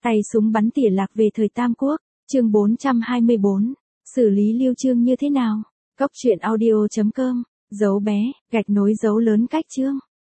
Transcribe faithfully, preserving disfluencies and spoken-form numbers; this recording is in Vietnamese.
Tay súng bắn tỉa lạc về thời Tam Quốc, chương bốn trăm hai mươi bốn. Xử lý Lưu Chương như thế nào? Cốc truyện audio chấm com, dấu bé, gạch nối dấu lớn cách chương.